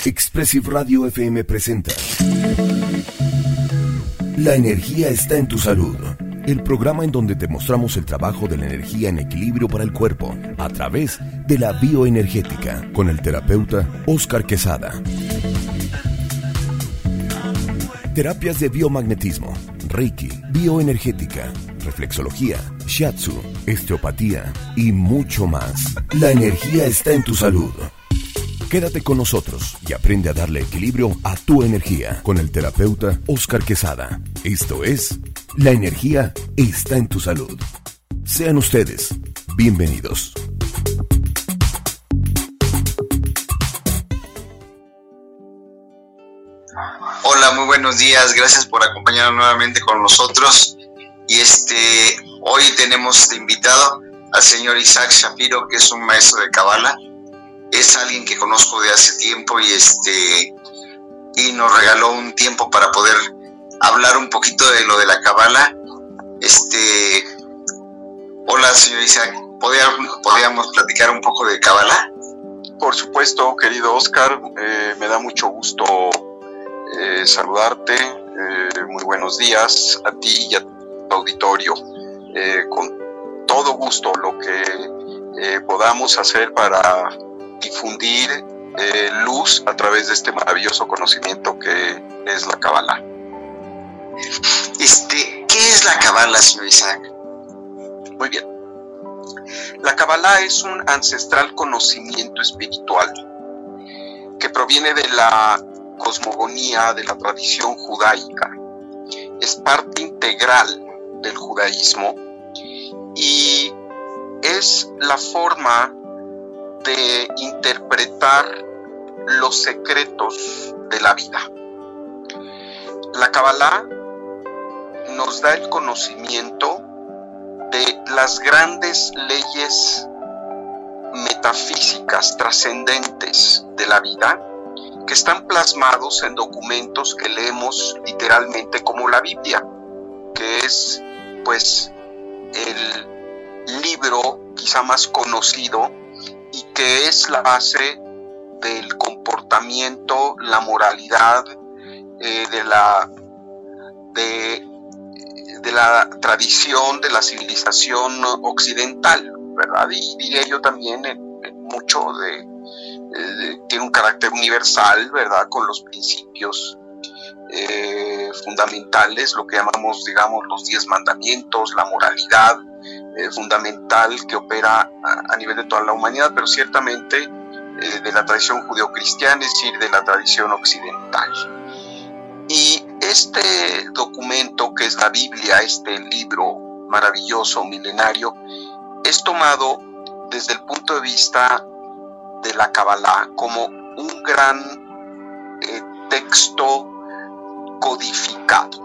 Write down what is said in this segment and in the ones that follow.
Expressive Radio FM presenta La energía está en tu salud. El programa en donde te mostramos el trabajo de la energía en equilibrio para el cuerpo a través de la bioenergética con el terapeuta Óscar Quesada. Terapias de biomagnetismo, Reiki, bioenergética, reflexología, shiatsu, osteopatía y mucho más. La energía está en tu salud. Quédate con nosotros y aprende a darle equilibrio a tu energía con el terapeuta Óscar Quesada. Esto es La energía está en tu salud. Sean ustedes bienvenidos. Hola, muy buenos días. Gracias por acompañarnos nuevamente con nosotros. Y hoy tenemos de invitado al señor Isaac Shapiro, que es un maestro de Kabbalah. Es alguien que conozco de hace tiempo y nos regaló un tiempo para poder hablar un poquito de lo de la Kabbalah. Hola, señor Isaac, ¿podríamos platicar un poco de Kabbalah? Por supuesto, querido Óscar, me da mucho gusto saludarte. Muy buenos días a ti y a tu auditorio. Con todo gusto lo que podamos hacer para difundir luz a través de este maravilloso conocimiento que es la Kabbalah. ¿Qué es la Kabbalah, señor Isaac? Muy bien. La Kabbalah es un ancestral conocimiento espiritual que proviene de la cosmogonía de la tradición judaica. Es parte integral del judaísmo y es la forma de interpretar los secretos de la vida. La Kabbalah nos da el conocimiento de las grandes leyes metafísicas trascendentes de la vida que están plasmados en documentos que leemos literalmente como la Biblia, que es pues el libro quizá más conocido y que es la base del comportamiento, la moralidad, de la tradición de la civilización occidental, ¿verdad? Y diría yo también mucho tiene un carácter universal, ¿verdad? Con los principios fundamentales, lo que llamamos, digamos, los 10 mandamientos, la moralidad fundamental que opera a nivel de toda la humanidad, pero ciertamente de la tradición judeocristiana, es decir, de la tradición occidental. Y este documento que es la Biblia, este libro maravilloso, milenario, es tomado desde el punto de vista de la Kabbalah como un gran texto codificado.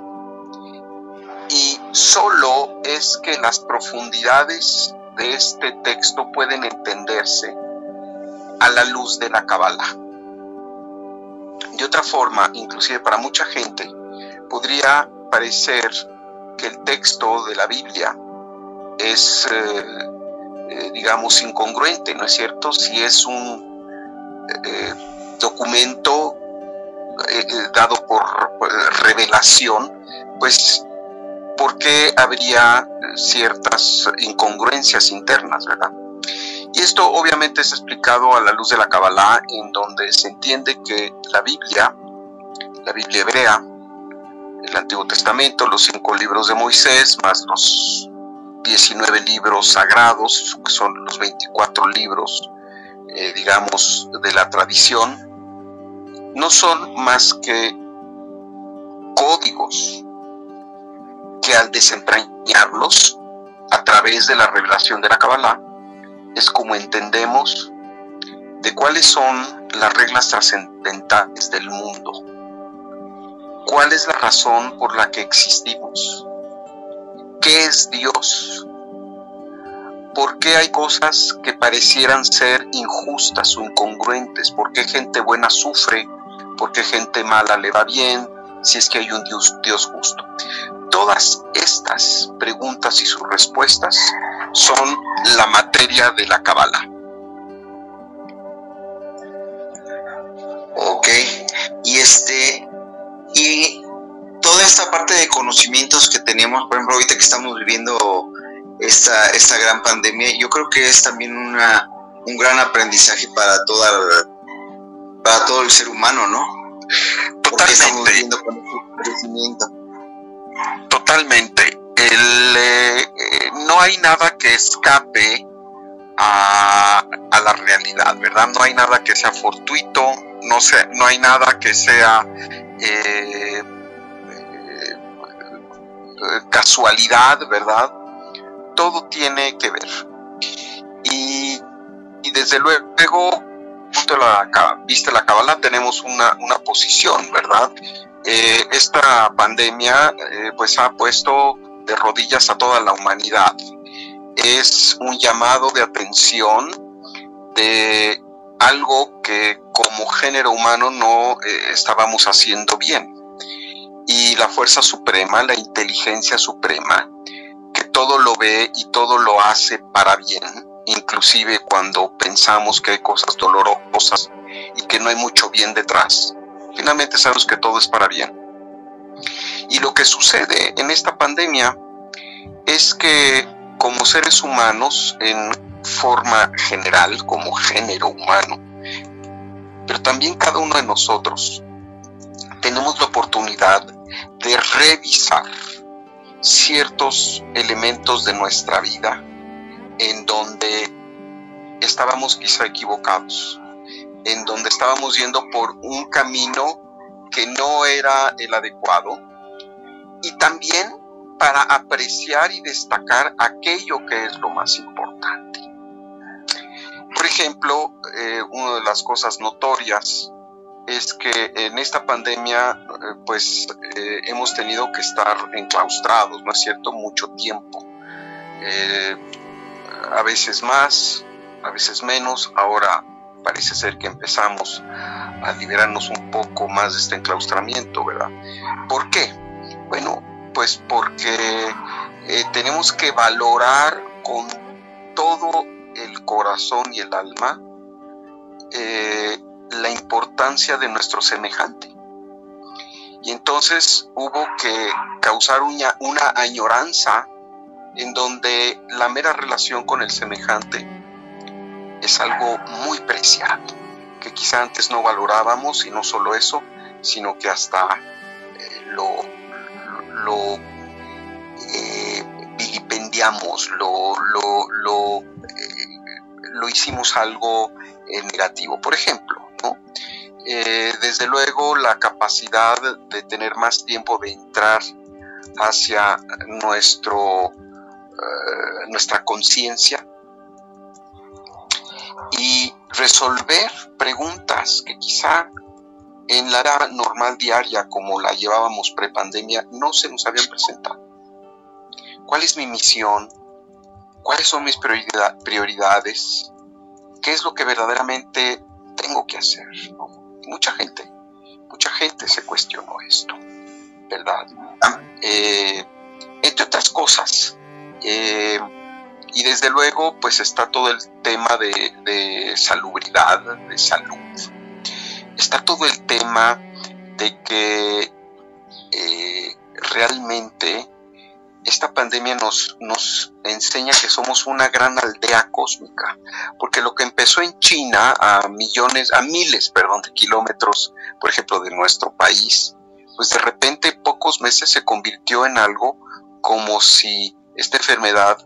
Y solo es que las profundidades de este texto pueden entenderse a la luz de la Kabbalah. De otra forma, inclusive para mucha gente, podría parecer que el texto de la Biblia es, digamos, incongruente, ¿no es cierto? Si es un documento dado por revelación, pues ¿por qué habría ciertas incongruencias internas, verdad? Y esto obviamente es explicado a la luz de la Kabbalah, en donde se entiende que la Biblia hebrea, el Antiguo Testamento, los 5 libros de Moisés, más los 19 libros sagrados, que son los 24 libros, digamos, de la tradición, no son más que códigos que al desentrañarlos a través de la revelación de la Kabbalah, es como entendemos de cuáles son las reglas trascendentales del mundo. ¿Cuál es la razón por la que existimos? ¿Qué es Dios? ¿Por qué hay cosas que parecieran ser injustas o incongruentes? ¿Por qué gente buena sufre? ¿Por qué gente mala le va bien? Si es que hay un Dios justo. Todas estas preguntas y sus respuestas son la materia de la Kabbalah. Ok, y toda esta parte de conocimientos que tenemos, por ejemplo, ahorita que estamos viviendo esta gran pandemia, yo creo que es también un gran aprendizaje para todo el ser humano, ¿no? Porque estamos viviendo con este crecimiento. Totalmente. No hay nada que escape a la realidad, ¿verdad? No hay nada que sea fortuito, no hay nada que sea casualidad, ¿verdad? Todo tiene que ver. Y desde luego, justo viste la Cábala, tenemos una posición, ¿verdad? Esta pandemia pues ha puesto de rodillas a toda la humanidad. Es un llamado de atención de algo que como género humano no estábamos haciendo bien. Y la fuerza suprema, la inteligencia suprema, que todo lo ve y todo lo hace para bien, inclusive cuando pensamos que hay cosas dolorosas y que no hay mucho bien detrás, finalmente sabemos que todo es para bien. Y lo que sucede en esta pandemia es que como seres humanos, en forma general, como género humano, pero también cada uno de nosotros, tenemos la oportunidad de revisar ciertos elementos de nuestra vida en donde estábamos quizá equivocados, en donde estábamos yendo por un camino que no era el adecuado, y también para apreciar y destacar aquello que es lo más importante. Por ejemplo, una de las cosas notorias es que en esta pandemia hemos tenido que estar enclaustrados, ¿no es cierto?, mucho tiempo. A veces más, a veces menos. Ahora parece ser que empezamos a liberarnos un poco más de este enclaustramiento, ¿verdad? ¿Por qué? Bueno, pues porque tenemos que valorar con todo el corazón y el alma la importancia de nuestro semejante. Y entonces hubo que causar una añoranza en donde la mera relación con el semejante es algo muy preciado, que quizá antes no valorábamos, y no solo eso, sino que hasta lo vilipendiamos, lo hicimos algo negativo. Por ejemplo, ¿no? Desde luego la capacidad de tener más tiempo de entrar hacia nuestra conciencia y resolver preguntas que quizá en la era normal diaria, como la llevábamos prepandemia, no se nos habían presentado. ¿Cuál es mi misión? ¿Cuáles son mis prioridades? ¿Qué es lo que verdaderamente tengo que hacer? ¿No? Mucha gente se cuestionó esto, ¿verdad? Entre otras cosas. Y desde luego, pues está todo el tema de salubridad, de salud. Está todo el tema de que realmente esta pandemia nos enseña que somos una gran aldea cósmica, porque lo que empezó en China a miles de kilómetros, por ejemplo, de nuestro país, pues de repente pocos meses se convirtió en algo como si esta enfermedad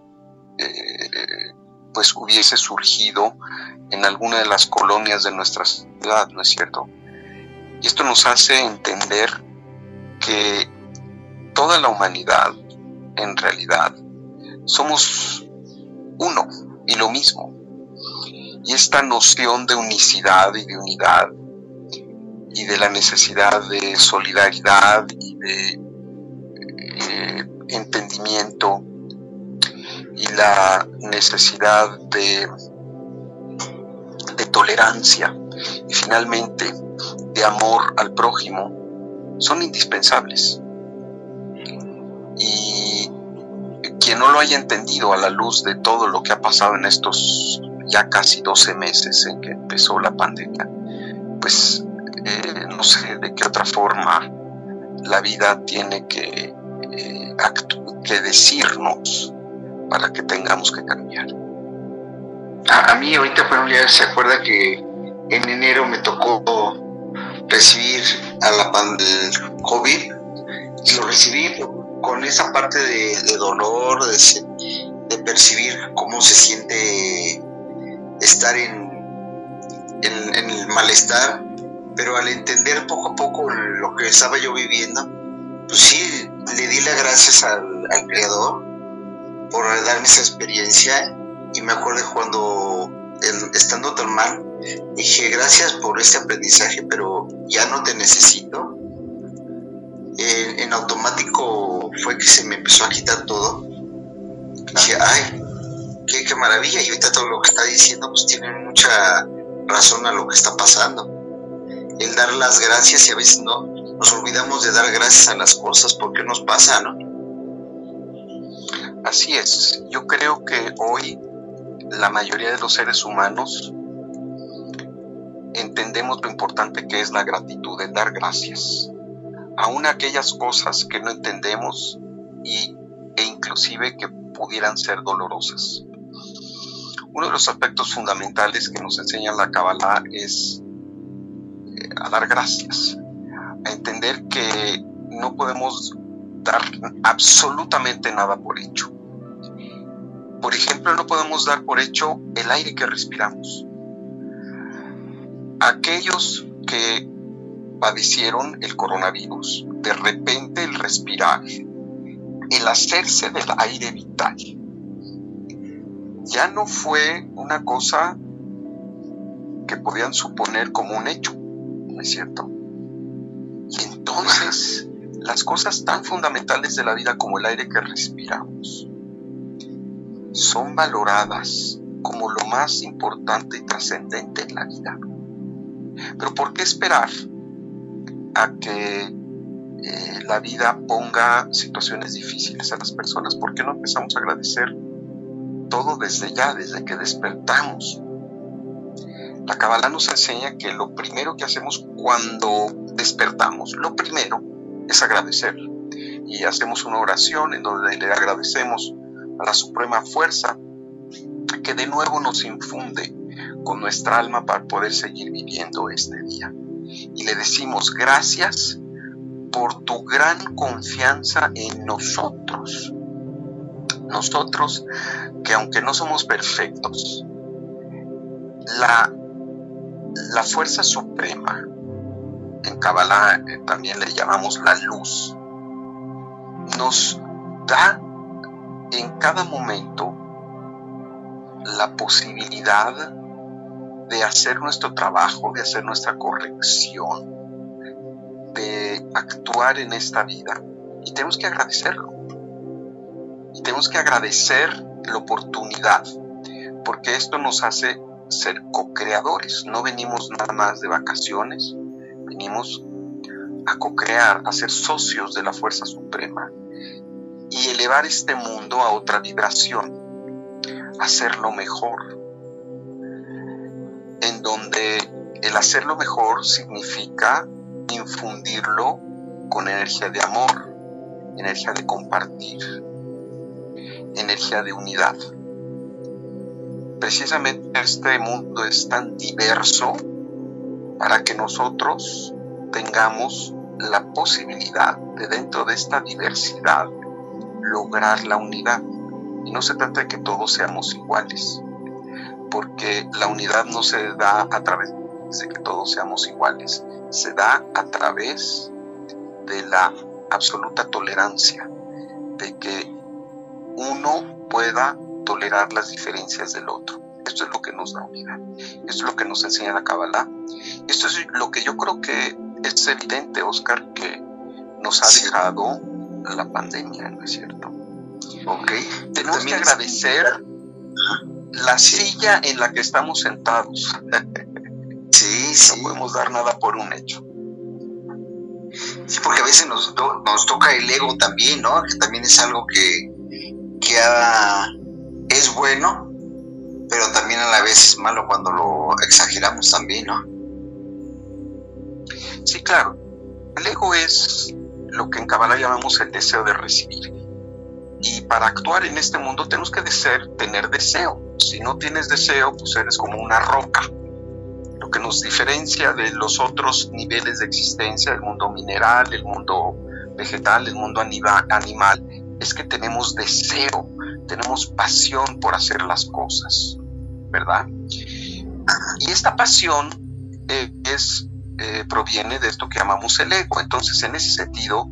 pues hubiese surgido en alguna de las colonias de nuestra ciudad, ¿no es cierto? Y esto nos hace entender que toda la humanidad, en realidad, somos uno y lo mismo. Y esta noción de unicidad y de unidad, y de la necesidad de solidaridad y de entendimiento, y la necesidad de tolerancia, y finalmente de amor al prójimo, son indispensables. Y quien no lo haya entendido a la luz de todo lo que ha pasado en estos ya casi 12 meses en que empezó la pandemia, pues no sé de qué otra forma la vida tiene que decirnos para que tengamos que cambiar. A mí ahorita, por ejemplo, se acuerda que en enero me tocó recibir el COVID y lo recibí con esa parte de dolor, de percibir cómo se siente estar en el malestar, pero al entender poco a poco lo que estaba yo viviendo, pues sí, le di las gracias al Creador por darme esa experiencia. Y me acuerdo cuando, estando tan mal, dije, gracias por este aprendizaje, pero ya no te necesito. En automático fue que se me empezó a quitar todo. Dije, ay, qué maravilla. Y ahorita todo lo que está diciendo, pues tiene mucha razón a lo que está pasando. El dar las gracias, y a veces no nos olvidamos de dar gracias a las cosas porque nos pasa, ¿no? Así es. Yo creo que hoy la mayoría de los seres humanos entendemos lo importante que es la gratitud, el dar gracias. Aún aquellas cosas que no entendemos e inclusive que pudieran ser dolorosas. Uno de los aspectos fundamentales que nos enseña la Kabbalah es a dar gracias, a entender que no podemos dar absolutamente nada por hecho. Por ejemplo, no podemos dar por hecho el aire que respiramos. Aquellos que padecieron el coronavirus, de repente el respirar, el hacerse del aire vital, ya no fue una cosa que podían suponer como un hecho, ¿no es cierto? Y entonces, las cosas tan fundamentales de la vida como el aire que respiramos son valoradas como lo más importante y trascendente en la vida. Pero ¿por qué esperar a que la vida ponga situaciones difíciles a las personas? ¿Por qué no empezamos a agradecer todo desde ya, desde que despertamos? La Kabbalah nos enseña que lo primero que hacemos cuando despertamos, lo primero es agradecer. Y hacemos una oración en donde le agradecemos a la suprema fuerza que de nuevo nos infunde con nuestra alma para poder seguir viviendo este día. Y le decimos gracias por tu gran confianza en nosotros. Nosotros que aunque no somos perfectos, la fuerza suprema, en Kabbalah también le llamamos la luz, nos da en cada momento la posibilidad de hacer nuestro trabajo, de hacer nuestra corrección, de actuar en esta vida, y tenemos que agradecerlo. Y tenemos que agradecer la oportunidad, porque esto nos hace ser co-creadores. No venimos nada más de vacaciones, venimos a co-crear, a ser socios de la fuerza suprema y elevar este mundo a otra vibración, hacerlo mejor, en donde el hacerlo mejor significa infundirlo con energía de amor, energía de compartir, energía de unidad. Precisamente este mundo es tan diverso para que nosotros tengamos la posibilidad de, dentro de esta diversidad, lograr la unidad. Y no se trata de que todos seamos iguales, porque la unidad no se da a través de que todos seamos iguales, se da a través de la absoluta tolerancia, de que uno pueda tolerar las diferencias del otro. Esto es lo que nos da unidad, esto es lo que nos enseña la Kabbalah. Esto es lo que yo creo que es evidente, Oscar, que nos ha dejado la pandemia, ¿no es cierto? Okay. Tenemos que agradecer la silla en la que estamos sentados. Sí. No podemos dar nada por un hecho. Sí, porque a veces nos toca el ego también, ¿no? Que también es algo que es bueno, pero también a la vez es malo cuando lo exageramos también, ¿no? Sí, claro. El ego es lo que en Kabbalah llamamos el deseo de recibir. Y para actuar en este mundo tenemos que tener deseo. Si no tienes deseo, pues eres como una roca. Lo que nos diferencia de los otros niveles de existencia, el mundo mineral, el mundo vegetal, el mundo animal, es que tenemos deseo, tenemos pasión por hacer las cosas, ¿verdad? Y esta pasión proviene de esto que llamamos el ego. Entonces, en ese sentido,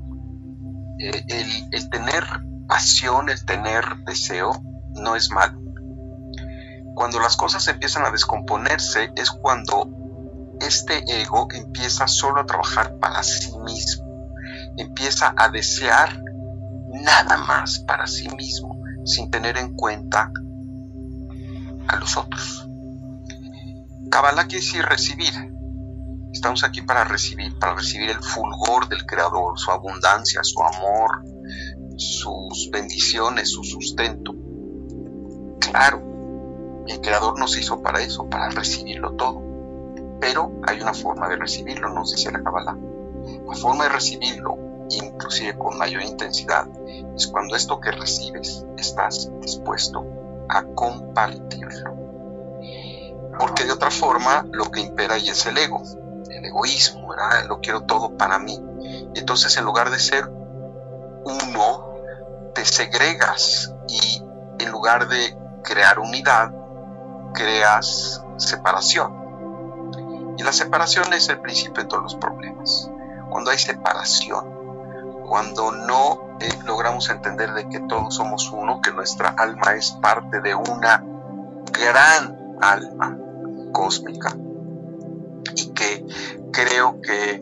el tener pasión, el tener deseo, no es malo. Cuando las cosas empiezan a descomponerse es cuando este ego empieza solo a trabajar para sí mismo, empieza a desear nada más para sí mismo, sin tener en cuenta a los otros. Kabbalah quiere decir recibir. Estamos aquí para recibir el fulgor del Creador, su abundancia, su amor, sus bendiciones, su sustento. Claro, el Creador nos hizo para eso, para recibirlo todo. Pero hay una forma de recibirlo, nos dice la Kabbalah. La forma de recibirlo, inclusive con mayor intensidad, es cuando esto que recibes estás dispuesto a compartirlo. Porque de otra forma lo que impera ahí es el ego, el egoísmo, ¿verdad? Lo quiero todo para mí. Y entonces, en lugar de ser uno, te segregas y en lugar de crear unidad, creas separación. Y la separación es el principio de todos los problemas. Cuando hay separación, cuando no logramos entender de que todos somos uno, que nuestra alma es parte de una gran alma cósmica, y que creo que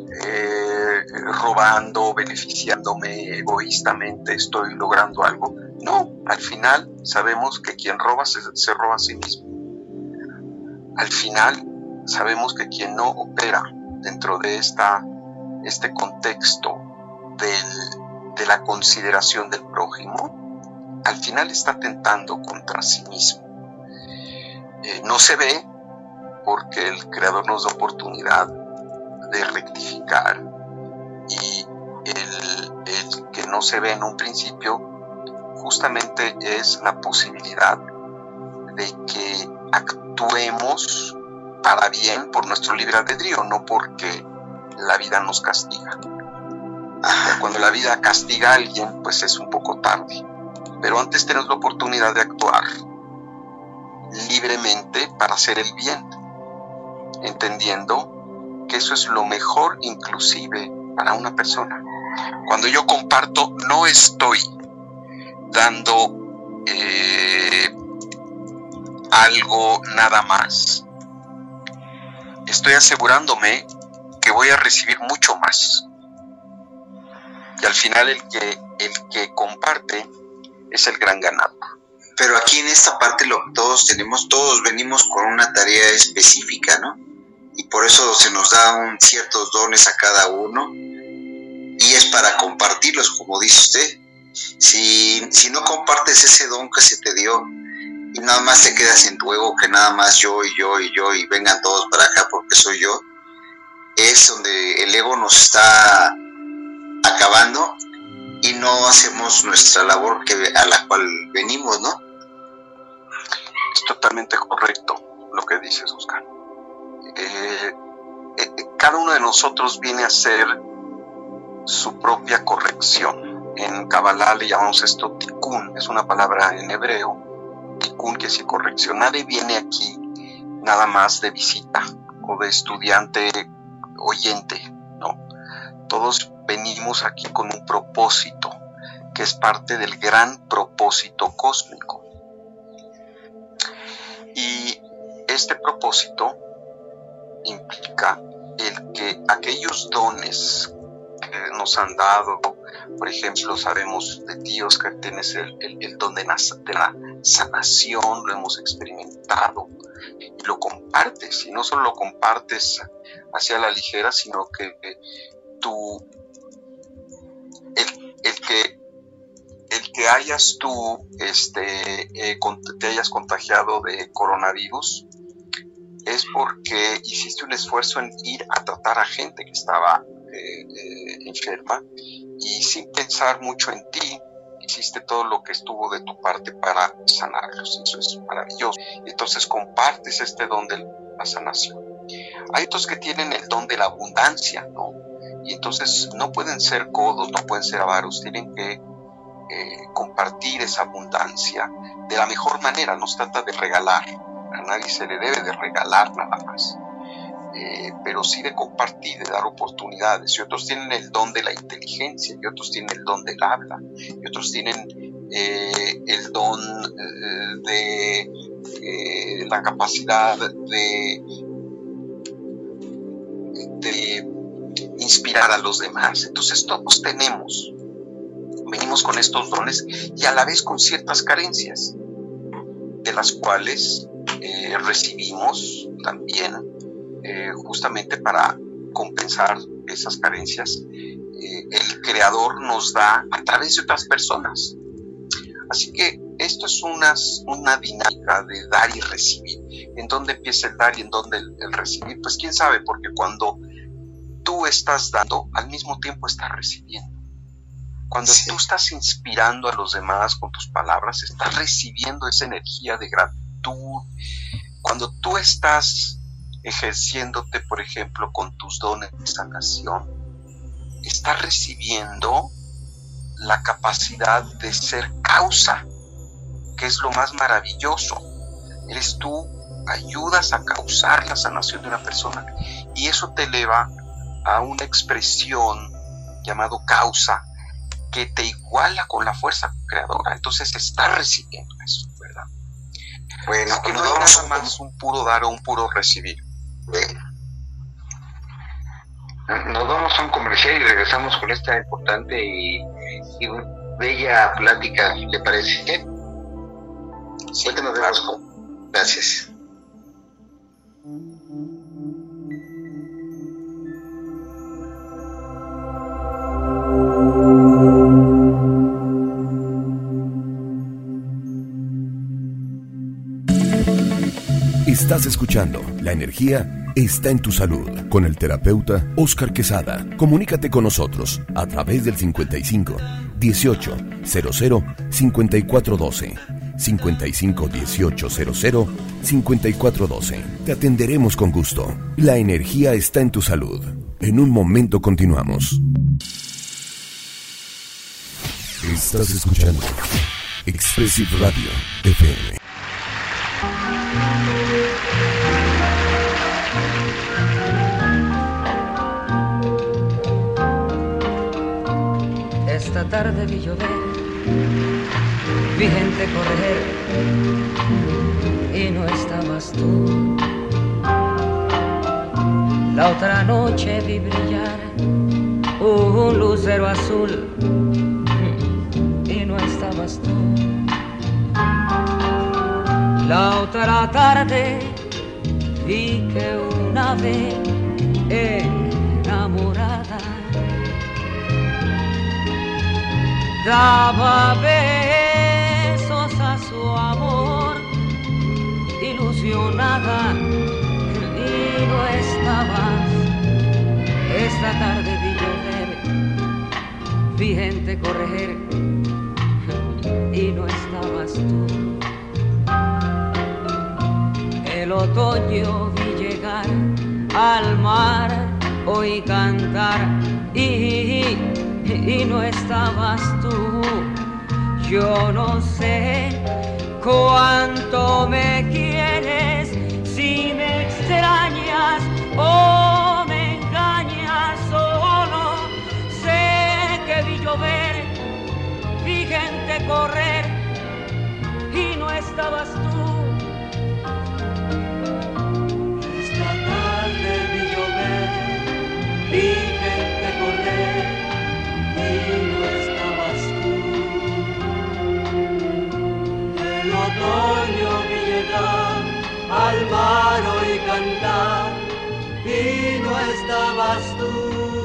robando, beneficiándome egoístamente estoy logrando algo. No, al final sabemos que quien roba se roba a sí mismo. Al final sabemos que quien no opera dentro de este contexto de la consideración del prójimo, al final está atentando contra sí mismo. No se ve porque el Creador nos da oportunidad de rectificar, y el que no se ve en un principio justamente es la posibilidad de que actuemos para bien por nuestro libre albedrío, no porque la vida nos castiga. Cuando la vida castiga a alguien, pues es un poco tarde, pero antes tenemos la oportunidad de actuar libremente para hacer el bien, entendiendo que eso es lo mejor inclusive para una persona. Cuando yo comparto, no estoy dando algo nada más, estoy asegurándome que voy a recibir mucho más. Y al final el que comparte es el gran ganador. Pero aquí en esta parte todos venimos con una tarea específica, ¿no? Y por eso se nos da ciertos dones a cada uno, y es para compartirlos, como dice usted. Si no compartes ese don que se te dio y nada más te quedas en tu ego, que nada más yo y vengan todos para acá porque soy yo, es donde el ego nos está acabando y no hacemos nuestra labor a la cual venimos, ¿no? Es totalmente correcto lo que dices, Oscar. Cada uno de nosotros viene a hacer su propia corrección. En Kabbalah le llamamos esto tikkun, es una palabra en hebreo. Tikkun quiere decir corrección. Nadie viene aquí nada más de visita o de estudiante oyente, no. Todos venimos aquí con un propósito, que es parte del gran propósito cósmico. Y este propósito implica el que aquellos dones que nos han dado, por ejemplo, sabemos de ti, Oscar, tienes el don de la sanación, lo hemos experimentado, y lo compartes, y no solo lo compartes hacia la ligera, sino que el que hayas tú te hayas contagiado de coronavirus es porque hiciste un esfuerzo en ir a tratar a gente que estaba enferma, y sin pensar mucho en ti, hiciste todo lo que estuvo de tu parte para sanarlos. Eso es maravilloso. Entonces compartes este don de la sanación. Hay otros que tienen el don de la abundancia, ¿no? Y entonces no pueden ser codos, no pueden ser avaros, tienen que compartir esa abundancia de la mejor manera. No se trata de regalar, a nadie se le debe de regalar nada más, pero sí de compartir, de dar oportunidades. Y otros tienen el don de la inteligencia, y otros tienen el don del habla, y otros tienen el don de la capacidad de inspirar a los demás. Entonces todos venimos con estos dones, y a la vez con ciertas carencias, de las cuales recibimos también, justamente para compensar esas carencias, el Creador nos da a través de otras personas. Así que esto es una dinámica de dar y recibir. ¿En dónde empieza el dar y en dónde el recibir? Pues quién sabe, porque cuando tú estás dando, al mismo tiempo estás recibiendo. Cuando tú estás inspirando a los demás con tus palabras, estás recibiendo esa energía de gratitud. Cuando tú estás ejerciéndote, por ejemplo, con tus dones de sanación, estás recibiendo la capacidad de ser causa, que es lo más maravilloso. Eres tú, ayudas a causar la sanación de una persona, y eso te eleva a una expresión llamado causa, que te iguala con la fuerza creadora. Entonces estás recibiendo eso, ¿verdad? Bueno, que no es nada más un puro dar o un puro recibir. Nos vamos a un comercial y regresamos con esta importante y bella plática, ¿le parece? Sí, ahorita nos vemos. Gracias. Estás escuchando La Energía está en tu salud con el terapeuta Óscar Quesada. Comunícate con nosotros a través del 55 18 00 54 12, 55 18 00 54 12. Te atenderemos con gusto. La Energía está en tu salud. En un momento continuamos. Estás escuchando Expressive Radio FM. Esta tarde vi llover, vi gente correr y no estabas tú. La otra noche vi brillar un lucero azul y no estabas tú. La otra tarde vi que una ave enamorada daba besos a su amor, ilusionada, y no estabas. Esta tarde vi llover, vi gente correr, y no estabas tú. El otoño vi llegar al mar, oí cantar, y no estabas tú. Yo no sé cuánto me quieres, si me extrañas o me engañas, solo sé que vi llover, vi gente correr y no estabas tú. Esta tarde vi llover, vi gente correr y no estabas tú. El otoño vi llegar al mar, oí cantar y no estabas tú.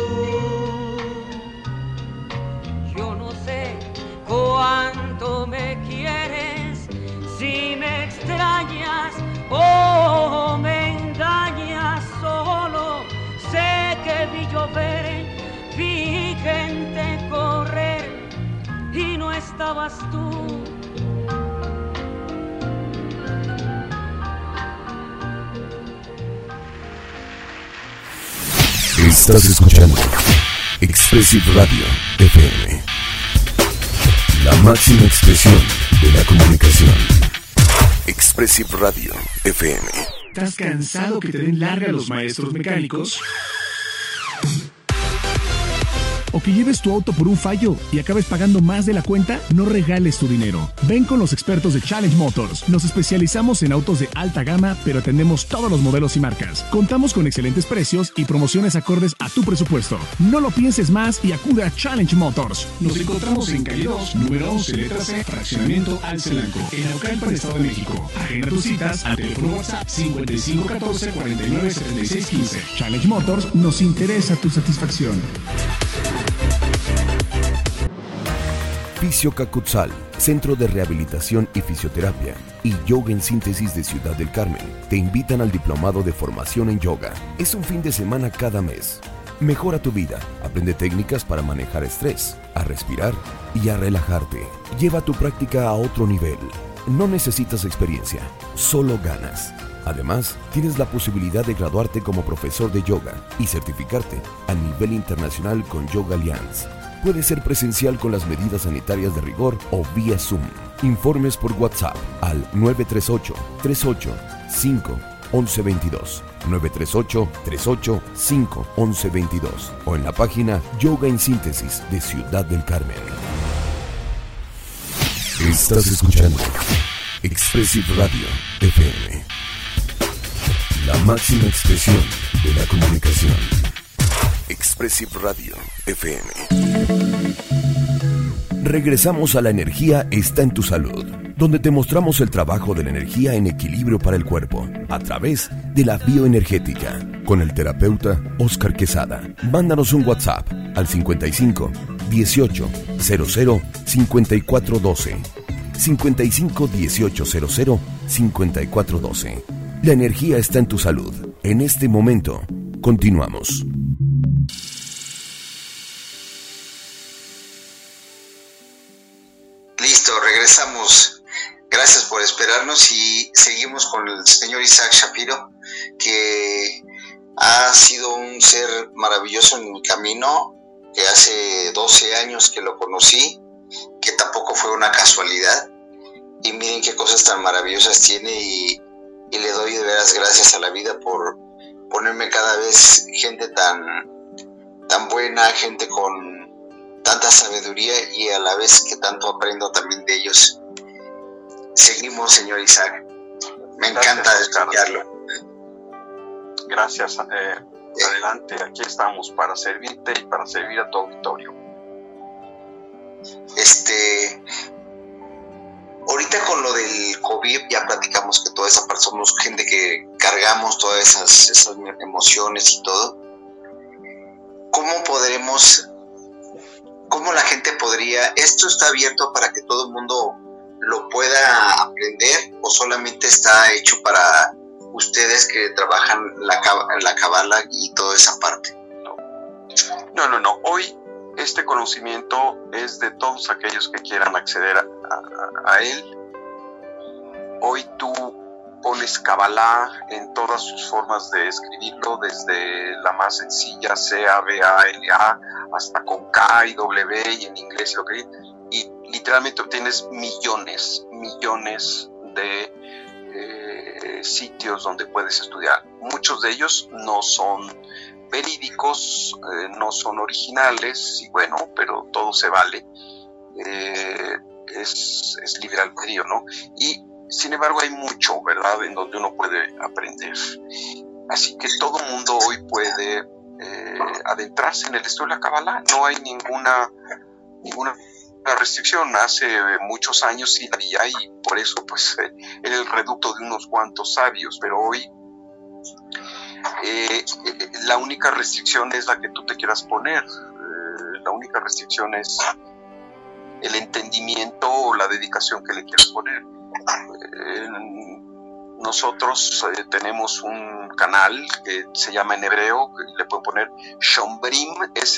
Yo no sé cuánto me quieres, si me extrañas o me engañas, ver, vi gente correr y no estabas tú. Estás escuchando Expressive Radio FM, la máxima expresión de la comunicación. Expressive Radio FM. ¿Estás cansado que te den larga los maestros mecánicos? ¿O que lleves tu auto por un fallo y acabes pagando más de la cuenta? No regales tu dinero. Ven con los expertos de Challenge Motors. Nos especializamos en autos de alta gama, pero atendemos todos los modelos y marcas. Contamos con excelentes precios y promociones acordes a tu presupuesto. No lo pienses más y acude a Challenge Motors. Nos encontramos en calle 2, número 11, letra C, fraccionamiento Alcelanco, en Naucalpan, Estado de México. Agenda tus citas al teléfono WhatsApp 5514 49 76 15. Challenge Motors, nos interesa tu satisfacción. Fisio Cacutzal, Centro de Rehabilitación y Fisioterapia y Yoga en Síntesis de Ciudad del Carmen, te invitan al Diplomado de Formación en Yoga. Es un fin de semana cada mes. Mejora tu vida, aprende técnicas para manejar estrés, a respirar y a relajarte. Lleva tu práctica a otro nivel. No necesitas experiencia, solo ganas. Además, tienes la posibilidad de graduarte como profesor de yoga y certificarte a nivel internacional con Yoga Alliance. Puede ser presencial con las medidas sanitarias de rigor o vía Zoom. Informes por WhatsApp al 938-38-5-1122, 938-38-5-1122 o en la página Yoga en Síntesis de Ciudad del Carmen. Estás escuchando Expressive Radio FM, la máxima expresión de la comunicación. Expressive Radio FM. Regresamos a La Energía está en tu salud, donde te mostramos el trabajo de la energía en equilibrio para el cuerpo, a través de la bioenergética, con el terapeuta Oscar Quesada. Mándanos un WhatsApp al 55 18 00 54 12, 55 18 00 54 12. La energía está en tu salud. En este momento, continuamos. Listo, regresamos. Gracias por esperarnos y seguimos con el señor Isaac Shapiro, que ha sido un ser maravilloso en mi camino, que hace 12 años que lo conocí, que tampoco fue una casualidad. Y miren qué cosas tan maravillosas tiene y le doy de veras gracias a la vida por ponerme cada vez gente tan buena, gente con tanta sabiduría y a la vez que tanto aprendo también de ellos. Seguimos, señor Isaac. Me encanta escucharlo. Gracias. Adelante, aquí estamos para servirte y para servir a tu auditorio. Ahorita con lo del COVID ya platicamos que toda esa parte somos gente que cargamos todas esas emociones y todo. ¿Cómo la gente podría, esto está abierto para que todo el mundo lo pueda aprender o solamente está hecho para ustedes que trabajan la Kabbalah y toda esa parte? No. Hoy este conocimiento es de todos aquellos que quieran acceder a él. Hoy tú pones Kabbalah en todas sus formas de escribirlo, desde la más sencilla, C-A-B-A-L-A, hasta con K y W y en inglés y literalmente obtienes millones de sitios donde puedes estudiar. Muchos de ellos no son verídicos, no son originales, y bueno, pero todo se vale. Es libre albedrío, ¿no? Y sin embargo hay mucho, ¿verdad?, en donde uno puede aprender. Así que todo mundo hoy puede adentrarse en el estudio de la Kabbalah. No hay ninguna restricción. Hace muchos años sí la había, y por eso pues era el reducto de unos cuantos sabios, pero hoy la única restricción es la que tú te quieras poner. La única restricción es el entendimiento o la dedicación que le quieras poner. nosotros tenemos un canal que se llama en hebreo, que le pueden poner Shomrim,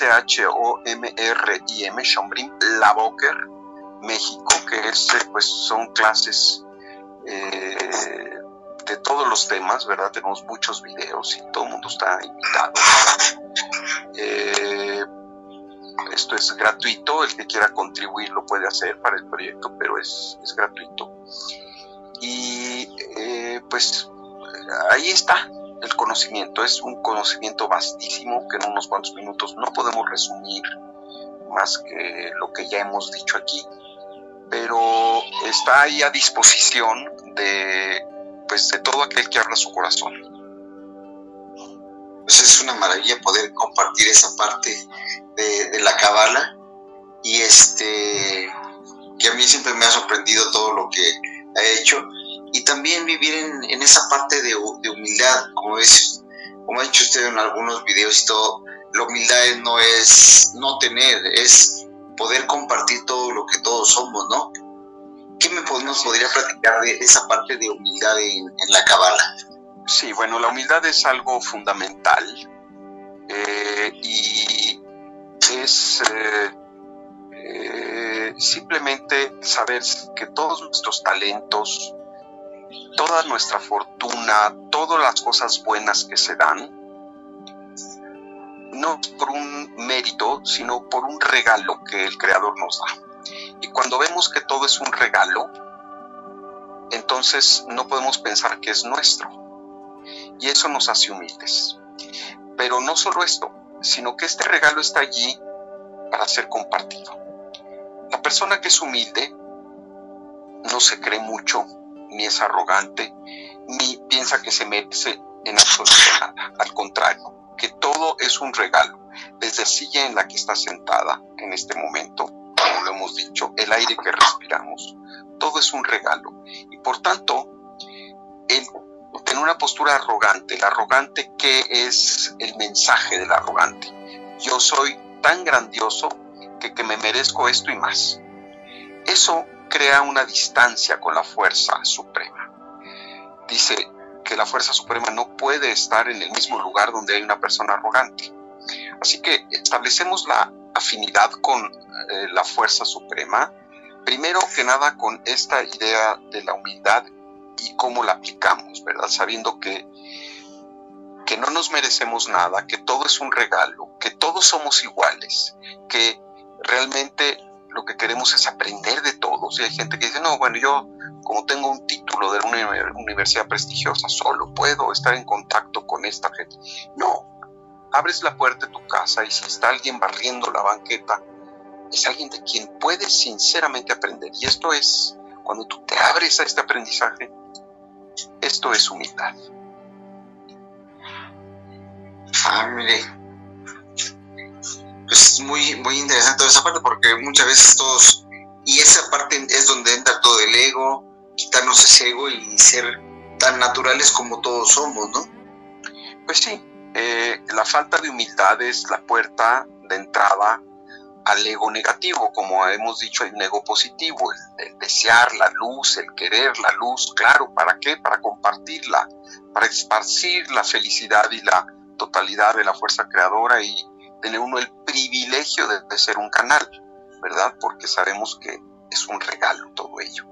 Shomrim, Shomrim Laboker, México, que es, pues son clases de todos los temas, ¿verdad? Tenemos muchos videos y todo el mundo está invitado. Esto es gratuito, el que quiera contribuir lo puede hacer para el proyecto, pero es gratuito. Y pues ahí está el conocimiento, es un conocimiento vastísimo que en unos cuantos minutos no podemos resumir más que lo que ya hemos dicho aquí, pero está ahí a disposición de todo aquel que abra su corazón. Pues es una maravilla poder compartir esa parte de la Cábala, y que a mí siempre me ha sorprendido todo lo que ha hecho, y también vivir en esa parte de humildad, como ha dicho usted en algunos videos y todo. La humildad no es no tener, es poder compartir todo lo que todos somos, ¿no? ¿Qué nos podría platicar de esa parte de humildad en la Cábala? Sí, bueno, la humildad es algo fundamental, y es simplemente saber que todos nuestros talentos, toda nuestra fortuna, todas las cosas buenas que se dan, no por un mérito, sino por un regalo que el Creador nos da. Y cuando vemos que todo es un regalo, entonces no podemos pensar que es nuestro. Y eso nos hace humildes. Pero no solo esto, sino que este regalo está allí para ser compartido. La persona que es humilde no se cree mucho, ni es arrogante, ni piensa que se merece en absoluto nada. Al contrario, que todo es un regalo. Desde la silla en la que está sentada en este momento, como lo hemos dicho, el aire que respiramos, todo es un regalo. Y por tanto, el tener una postura arrogante, el arrogante, ¿qué es el mensaje del arrogante? Yo soy tan grandioso que me merezco esto y más. Eso crea una distancia con la fuerza suprema. Dice que la fuerza suprema no puede estar en el mismo lugar donde hay una persona arrogante. Así que establecemos la afinidad con la fuerza suprema, primero que nada con esta idea de la humildad y cómo la aplicamos, ¿verdad? Sabiendo que no nos merecemos nada, que todo es un regalo, que todos somos iguales, que realmente lo que queremos es aprender de todos. Y hay gente que dice, no, bueno, yo como tengo un título de una universidad prestigiosa, solo puedo estar en contacto con esta gente. No, abres la puerta de tu casa y si está alguien barriendo la banqueta, es alguien de quien puedes sinceramente aprender. Y esto es, cuando tú te abres a este aprendizaje, esto es humildad. Mire, pues muy, muy interesante toda esa parte, porque muchas veces todos, y esa parte es donde entra todo el ego, quitarnos ese ego y ser tan naturales como todos somos, ¿no? Pues sí, la falta de humildad es la puerta de entrada al ego negativo. Como hemos dicho, hay un ego positivo, el desear la luz, el querer la luz. Claro, ¿para qué? Para compartirla, para esparcir la felicidad y la totalidad de la fuerza creadora y tener uno el privilegio de ser un canal, ¿verdad? Porque sabemos que es un regalo todo ello.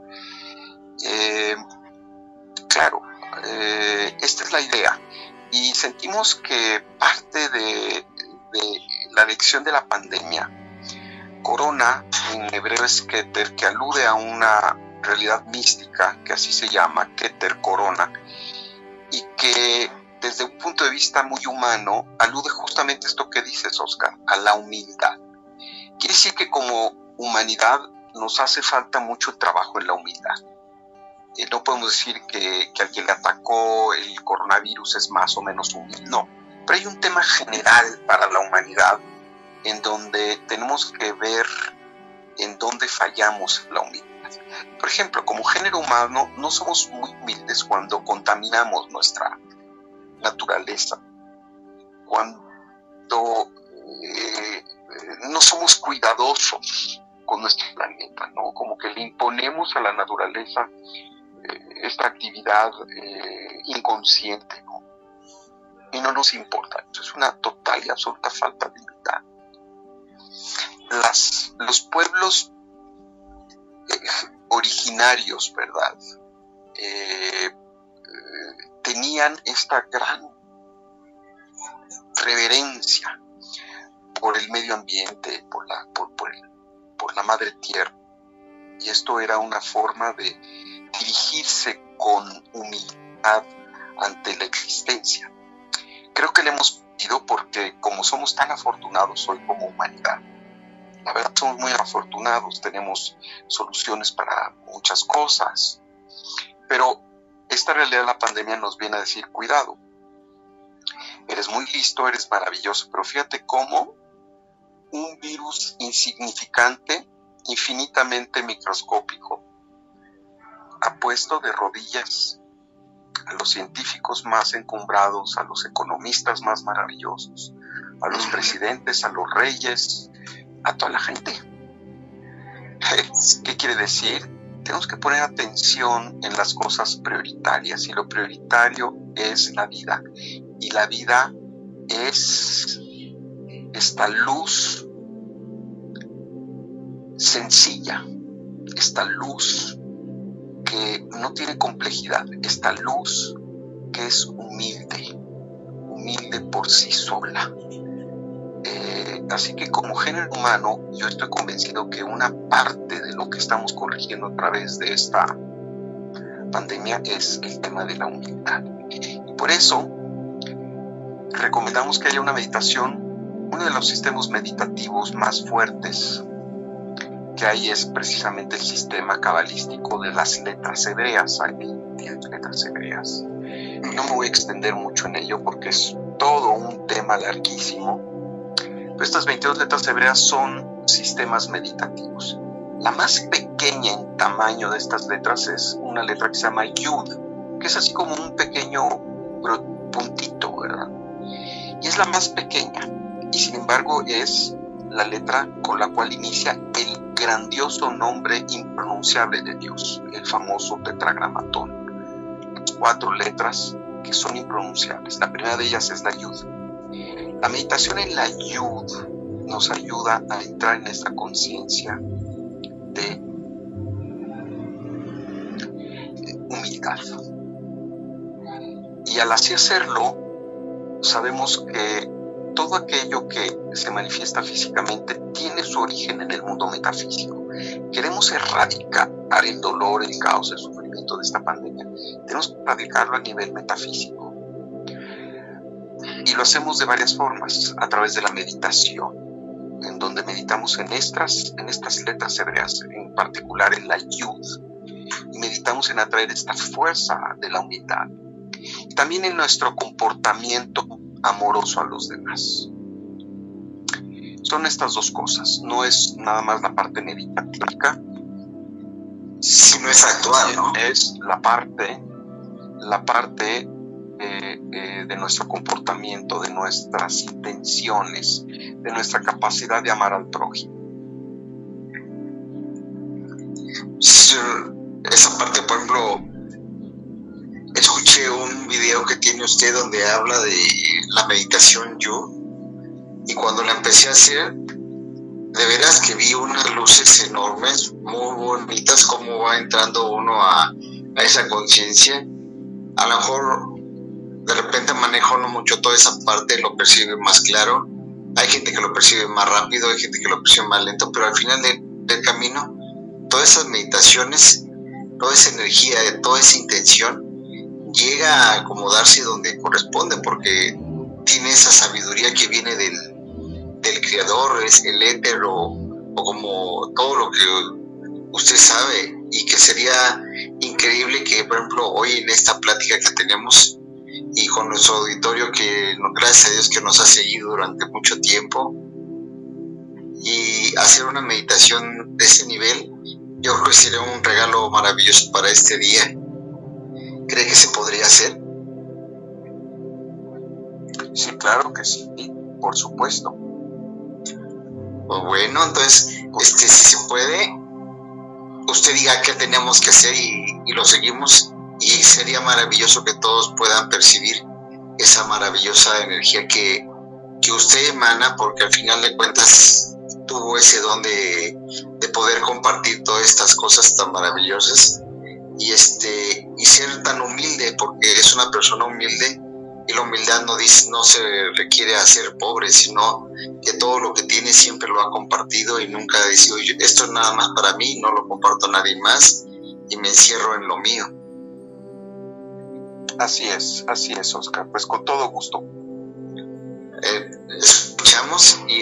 Claro, esta es la idea. Y sentimos que parte de la lección de la pandemia, corona, en hebreo es Keter, que alude a una realidad mística, que así se llama, Keter, corona, y que desde un punto de vista muy humano alude justamente a esto que dices, Oscar, a la humildad. Quiere decir que como humanidad nos hace falta mucho trabajo en la humildad. No podemos decir que al que le atacó el coronavirus es más o menos humilde, no. Pero hay un tema general para la humanidad en donde tenemos que ver en dónde fallamos la humildad. Por ejemplo, como género humano no somos muy humildes cuando contaminamos nuestra naturaleza, cuando no somos cuidadosos con nuestro planeta, ¿no? Como que le imponemos a la naturaleza esta actividad inconsciente, ¿no? Y no nos importa. Eso es una total y absoluta falta de humildad. Los pueblos originarios, ¿verdad? Tenían esta gran reverencia por el medio ambiente, por la madre tierra. Y esto era una forma de dirigirse con humildad ante la existencia. Creo que le hemos pedido porque como somos tan afortunados hoy como humanidad, la verdad somos muy afortunados, tenemos soluciones para muchas cosas, pero esta realidad de la pandemia nos viene a decir, cuidado, eres muy listo, eres maravilloso, pero fíjate cómo un virus insignificante, infinitamente microscópico, ha puesto de rodillas a los científicos más encumbrados, a los economistas más maravillosos, a los presidentes, a los reyes, a toda la gente. ¿Qué quiere decir? Tenemos que poner atención en las cosas prioritarias, y lo prioritario es la vida. Y la vida es esta luz sencilla, esta luz que no tiene complejidad, esta luz que es humilde por sí sola. Así que como género humano, yo estoy convencido que una parte de lo que estamos corrigiendo a través de esta pandemia es el tema de la humildad. Y por eso recomendamos que haya una meditación. Uno de los sistemas meditativos más fuertes que hay es precisamente el sistema cabalístico de las letras hebreas. Hay 10 letras hebreas. No me voy a extender mucho en ello porque es todo un tema larguísimo. Pero estas 22 letras hebreas son sistemas meditativos. La más pequeña en tamaño de estas letras es una letra que se llama Yud, que es así como un pequeño puntito, ¿verdad? Y es la más pequeña, y sin embargo es la letra con la cual inicia el grandioso nombre impronunciable de Dios, el famoso tetragramatón. Las 4 letras que son impronunciables. La primera de ellas es la Yud. La meditación en la Yud nos ayuda a entrar en esta conciencia de humildad. Y al así hacerlo, sabemos que todo aquello que se manifiesta físicamente tiene su origen en el mundo metafísico. Queremos erradicar el dolor, el caos, el sufrimiento de esta pandemia. Tenemos que erradicarlo a nivel metafísico. Y lo hacemos de varias formas, a través de la meditación, en donde meditamos en estas letras hebreas, en particular en la Yud, y meditamos en atraer esta fuerza de la humildad. Y también en nuestro comportamiento amoroso a los demás. Son estas dos cosas, no es nada más la parte meditativa, sino es actual, ¿no? Es la parte de nuestro comportamiento, de nuestras intenciones, de nuestra capacidad de amar al prójimo. Esa parte, por ejemplo, escuché un video que tiene usted donde habla de la meditación yo, y cuando la empecé a hacer, de veras que vi unas luces enormes, muy bonitas, cómo va entrando uno a esa conciencia. A lo mejor de repente manejo no mucho toda esa parte, lo percibe más claro. Hay gente que lo percibe más rápido, hay gente que lo percibe más lento, pero al final del camino, todas esas meditaciones, toda esa energía, toda esa intención, llega a acomodarse donde corresponde, porque tiene esa sabiduría que viene del Creador, es el éter o como todo lo que usted sabe, y que sería increíble que, por ejemplo, hoy en esta plática que tenemos y con nuestro auditorio, que gracias a Dios que nos ha seguido durante mucho tiempo, y hacer una meditación de ese nivel, yo creo que sería un regalo maravilloso para este día. ¿Cree que se podría hacer? Sí, claro que sí, por supuesto. Pues bueno, entonces, si se puede, usted diga qué tenemos que hacer y lo seguimos y sería maravilloso que todos puedan percibir esa maravillosa energía que usted emana, porque al final de cuentas tuvo ese don de poder compartir todas estas cosas tan maravillosas y ser tan humilde, porque es una persona humilde, y la humildad no se requiere a ser pobre, sino que todo lo que tiene siempre lo ha compartido y nunca ha dicho, esto es nada más para mí, no lo comparto a nadie más y me encierro en lo mío. Así es, Oscar, pues con todo gusto. Escuchamos y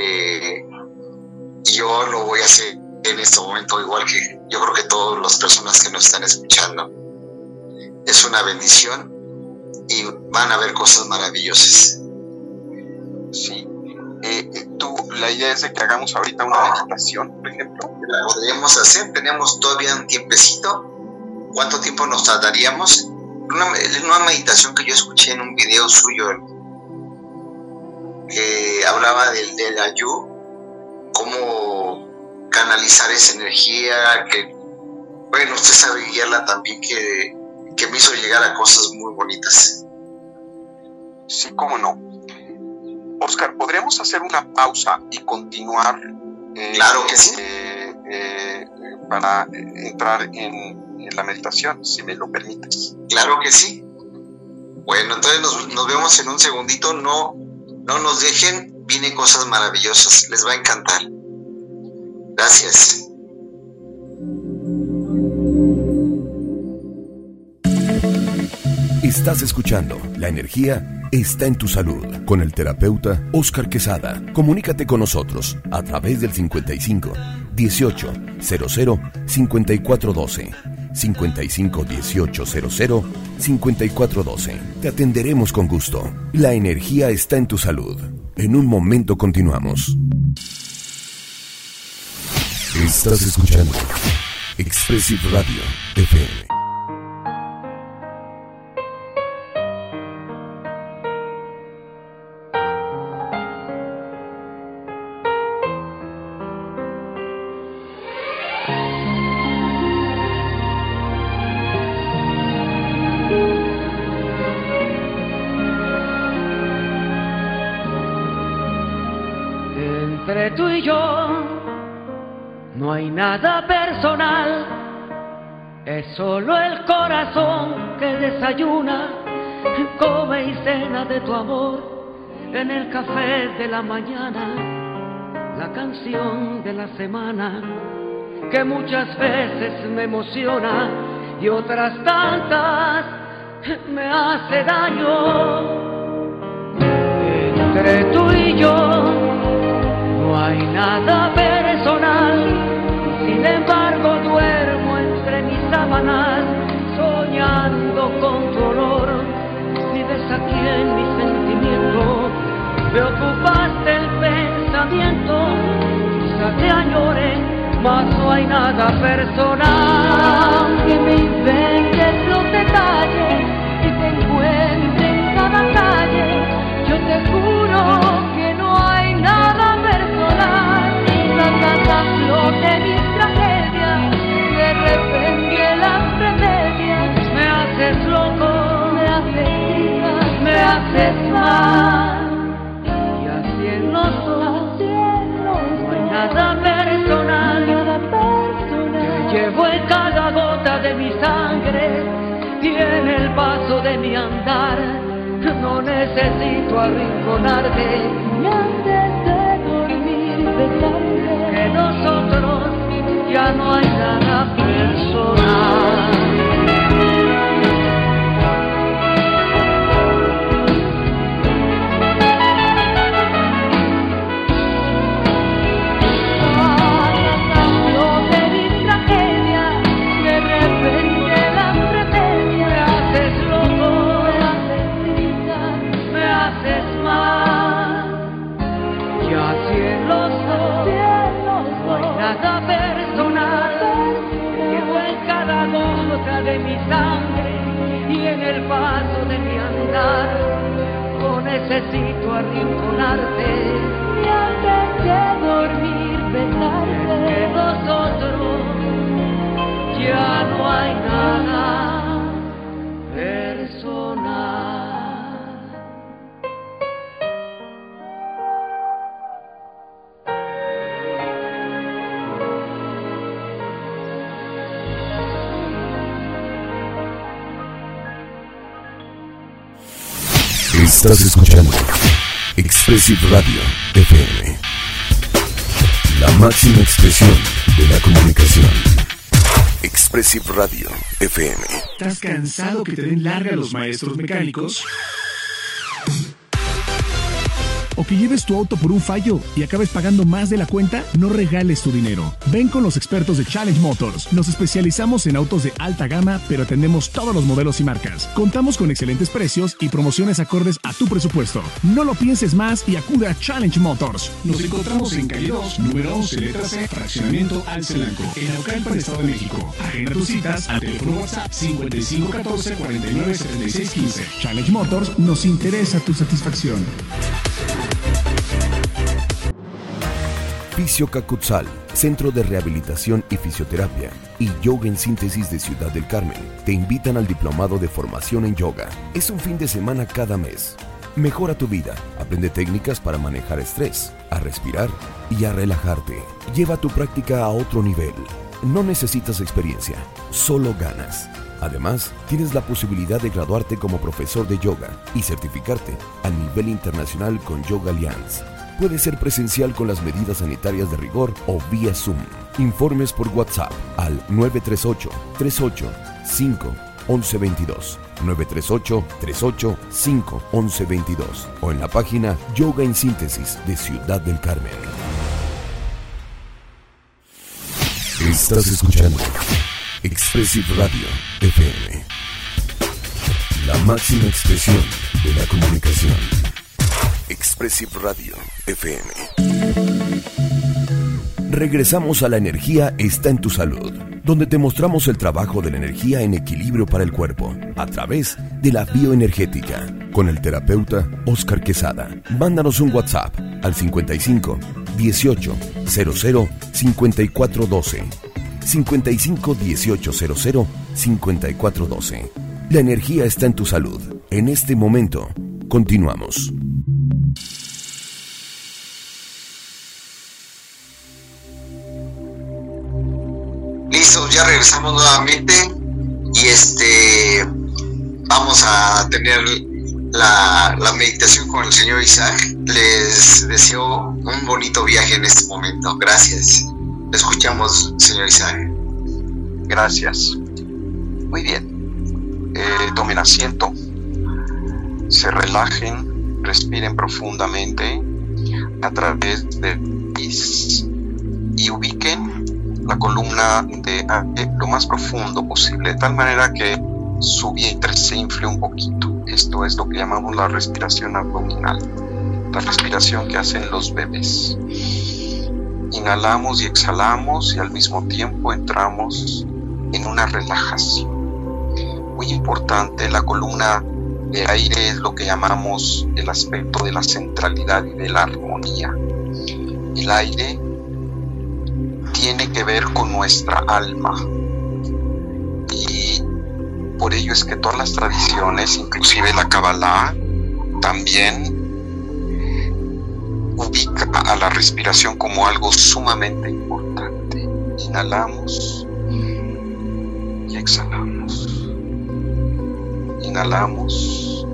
yo lo voy a hacer en este momento, igual que yo creo que todas las personas que nos están escuchando. Es una bendición y van a ver cosas maravillosas. Sí. La idea es de que hagamos ahorita una meditación, por ejemplo. La podríamos hacer, tenemos todavía un tiempecito. ¿Cuánto tiempo nos tardaríamos? Una meditación que yo escuché en un video suyo, que hablaba del ayú, cómo canalizar esa energía, que, bueno, usted sabe guiarla también, que me hizo llegar a cosas muy bonitas. Sí, cómo no. Oscar, ¿podríamos hacer una pausa y continuar? Claro que sí. Para entrar en la meditación, si me lo permites. Claro que sí. Bueno, entonces nos vemos en un segundito. No nos dejen, vienen cosas maravillosas, les va a encantar. Gracias. Estás escuchando La Energía está en tu salud con el terapeuta Oscar Quesada. Comunícate con nosotros a través del 55 18 00 54 12, 55 18 00 54 12. Te atenderemos con gusto. La energía está en tu salud. En un momento continuamos. Estás escuchando Expressive Radio FM. Entre tú y yo no hay nada personal, es solo el corazón que desayuna, come y cena de tu amor en el café de la mañana, la canción de la semana que muchas veces me emociona y otras tantas me hace daño. Entre tú y yo no hay nada personal, sin embargo duermo entre mis sábanas, soñando con tu olor. Vives aquí en mi sentimiento, me ocupaste el pensamiento, quizá te añore, mas no hay nada personal. Que me inventes los detalles y te encuentre en cada calle, yo te juro que no hay nada personal. La canción de mis tragedias, de repente las remedias, me haces loco, me haces, me haces mal. Y así en los dos no hay nada personal, te llevo en cada gota de mi sangre y en el paso de mi andar. No necesito arrinconarte ni antes de dormir besarte, que nosotros ya no hay nada personal. De mi sangre y en el paso de mi andar, no necesito arrinconarte ni antes de dormir besarte, que nosotros ya no hay nada Estás escuchando Expressive Radio FM, la máxima expresión de la comunicación. Expressive Radio FM. ¿Estás cansado que te den larga los maestros mecánicos? ¿O que lleves tu auto por un fallo y acabes pagando más de la cuenta? No regales tu dinero. Ven con los expertos de Challenge Motors. Nos especializamos en autos de alta gama, pero atendemos todos los modelos y marcas. Contamos con excelentes precios y promociones acordes a tu presupuesto. No lo pienses más y acude a Challenge Motors. Nos encontramos en calle 2, número 11, letra C, fraccionamiento Alcelanco, en Naucalpan, Estado de México. Agenda tus citas al teléfono WhatsApp 5514-497615. Challenge Motors, nos interesa tu satisfacción. Fisio Cacutzal, Centro de Rehabilitación y Fisioterapia y Yoga en Síntesis de Ciudad del Carmen, te invitan al Diplomado de Formación en Yoga. Es un fin de semana cada mes. Mejora tu vida, aprende técnicas para manejar estrés, a respirar y a relajarte. Lleva tu práctica a otro nivel. No necesitas experiencia, solo ganas. Además, tienes la posibilidad de graduarte como profesor de yoga y certificarte a nivel internacional con Yoga Alliance. Puede ser presencial con las medidas sanitarias de rigor o vía Zoom. Informes por WhatsApp al 938-38-5-1122, 938-38-5-1122 o en la página Yoga en Síntesis de Ciudad del Carmen. Estás escuchando Expressive Radio FM, la máxima expresión de la comunicación. Expressive Radio FM. Regresamos a La Energía está en tu salud, donde te mostramos el trabajo de la energía en equilibrio para el cuerpo, a través de la bioenergética, con el terapeuta Oscar Quesada. Mándanos un WhatsApp al 55 18 00 54 12. 55 18 00 54 12. La energía está en tu salud. En este momento, continuamos. Listo, ya regresamos nuevamente y vamos a tener la meditación con el señor Isaac. Les deseo un bonito viaje en este momento. Gracias. Le escuchamos, señor Isaac. Gracias. Muy bien. Tomen asiento. Se relajen, respiren profundamente a través del nariz y ubiquen la columna de lo más profundo posible, de tal manera que su vientre se infle un poquito. Esto es lo que llamamos la respiración abdominal, la respiración que hacen los bebés. Inhalamos y exhalamos y al mismo tiempo entramos en una relajación. Muy importante, la columna de aire es lo que llamamos el aspecto de la centralidad y de la armonía. El aire tiene que ver con nuestra alma y por ello es que todas las tradiciones, inclusive la Kabbalah, también ubica a la respiración como algo sumamente importante. Inhalamos y exhalamos. Inhalamos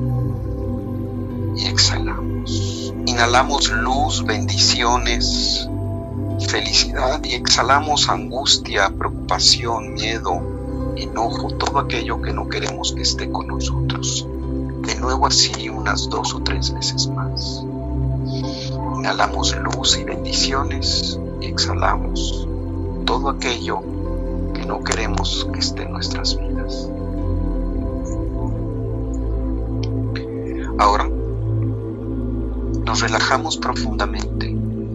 y exhalamos. Inhalamos luz, bendiciones, felicidad y exhalamos angustia, preocupación, miedo, enojo, todo aquello que no queremos que esté con nosotros. De nuevo así unas 2 o 3 veces más. Inhalamos luz y bendiciones y exhalamos todo aquello que no queremos que esté en nuestras vidas. Ahora nos relajamos profundamente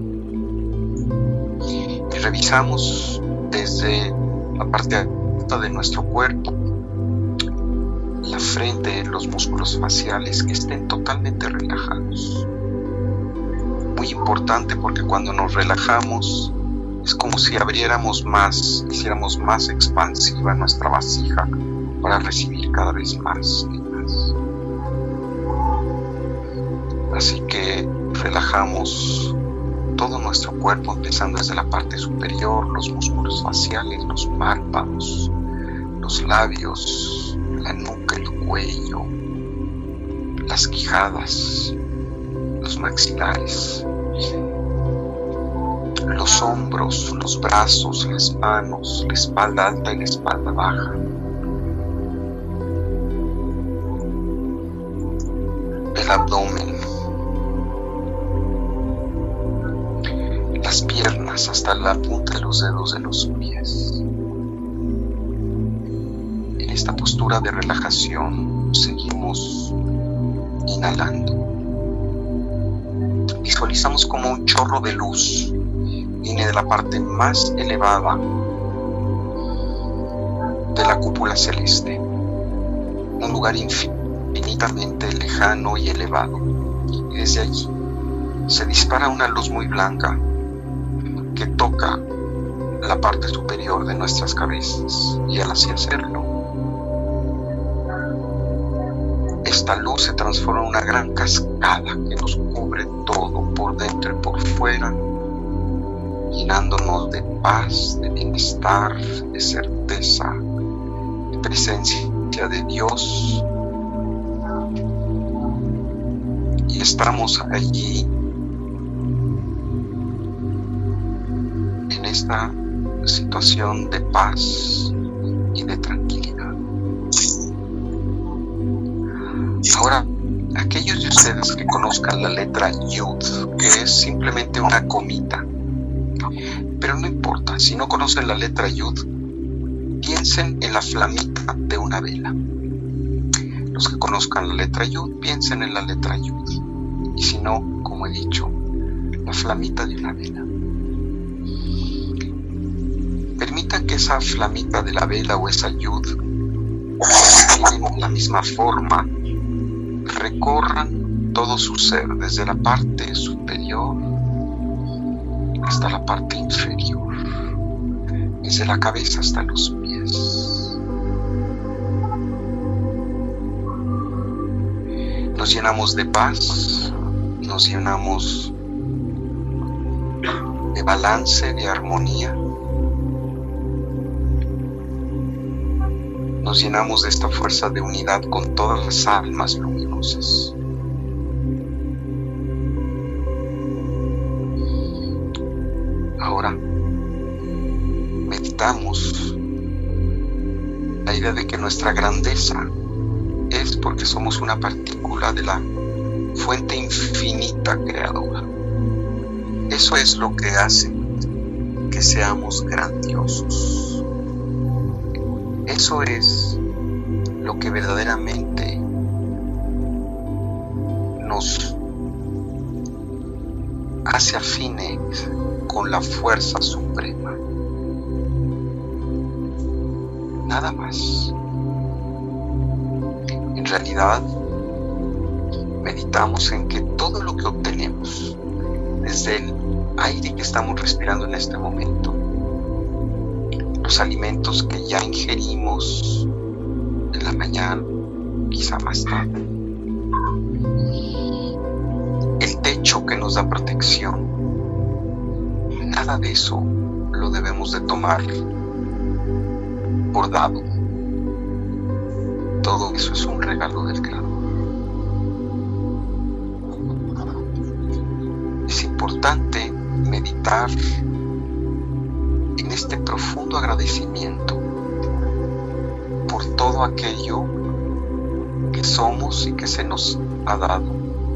y revisamos desde la parte alta de nuestro cuerpo, la frente, los músculos faciales que estén totalmente relajados. Muy importante porque cuando nos relajamos es como si abriéramos más, hiciéramos más expansiva nuestra vasija para recibir cada vez más y más. Así que relajamos todo nuestro cuerpo, empezando desde la parte superior, los músculos faciales, los párpados, los labios, la nuca, el cuello, las quijadas, los maxilares, los hombros, los brazos, las manos, la espalda alta y la espalda baja. El abdomen, las piernas hasta la punta de los dedos de los pies. En esta postura de relajación seguimos inhalando. Visualizamos como un chorro de luz viene de la parte más elevada de la cúpula celeste, un lugar infinitamente lejano y elevado, y desde allí se dispara una luz muy blanca que toca la parte superior de nuestras cabezas, y al así hacerlo, esta luz se transforma en una gran cascada que nos cubre todo, por dentro y por fuera, llenándonos de paz, de bienestar, de certeza, de presencia de Dios. Y estamos allí en esta situación de paz y de tranquilidad. Ahora, aquellos de ustedes que conozcan la letra Yud, que es simplemente una comita, pero no importa, si no conocen la letra Yud, piensen en la flamita de una vela. Los que conozcan la letra Yud, piensen en la letra Yud. Y si no, como he dicho, la flamita de una vela. Permitan que esa flamita de la vela o esa Yud, que tienen la misma forma, recorran todo su ser, desde la parte superior hasta la parte inferior, desde la cabeza hasta los pies. Nos llenamos de paz, nos llenamos de balance, de armonía. Nos llenamos de esta fuerza de unidad con todas las almas luminosas. Ahora meditamos la idea de que nuestra grandeza es porque somos una partícula de la fuente infinita creadora. Eso es lo que hace que seamos grandiosos. Eso es lo que verdaderamente nos hace afines con la fuerza suprema. Nada más. En realidad, meditamos en que todo lo que obtenemos, desde el aire que estamos respirando en este momento, los alimentos que ya ingerimos en la mañana, quizá más tarde, el techo que nos da protección, nada de eso lo debemos de tomar por dado. Todo eso es un regalo del Creador. Es importante meditar en este profundo agradecimiento por todo aquello que somos y que se nos ha dado,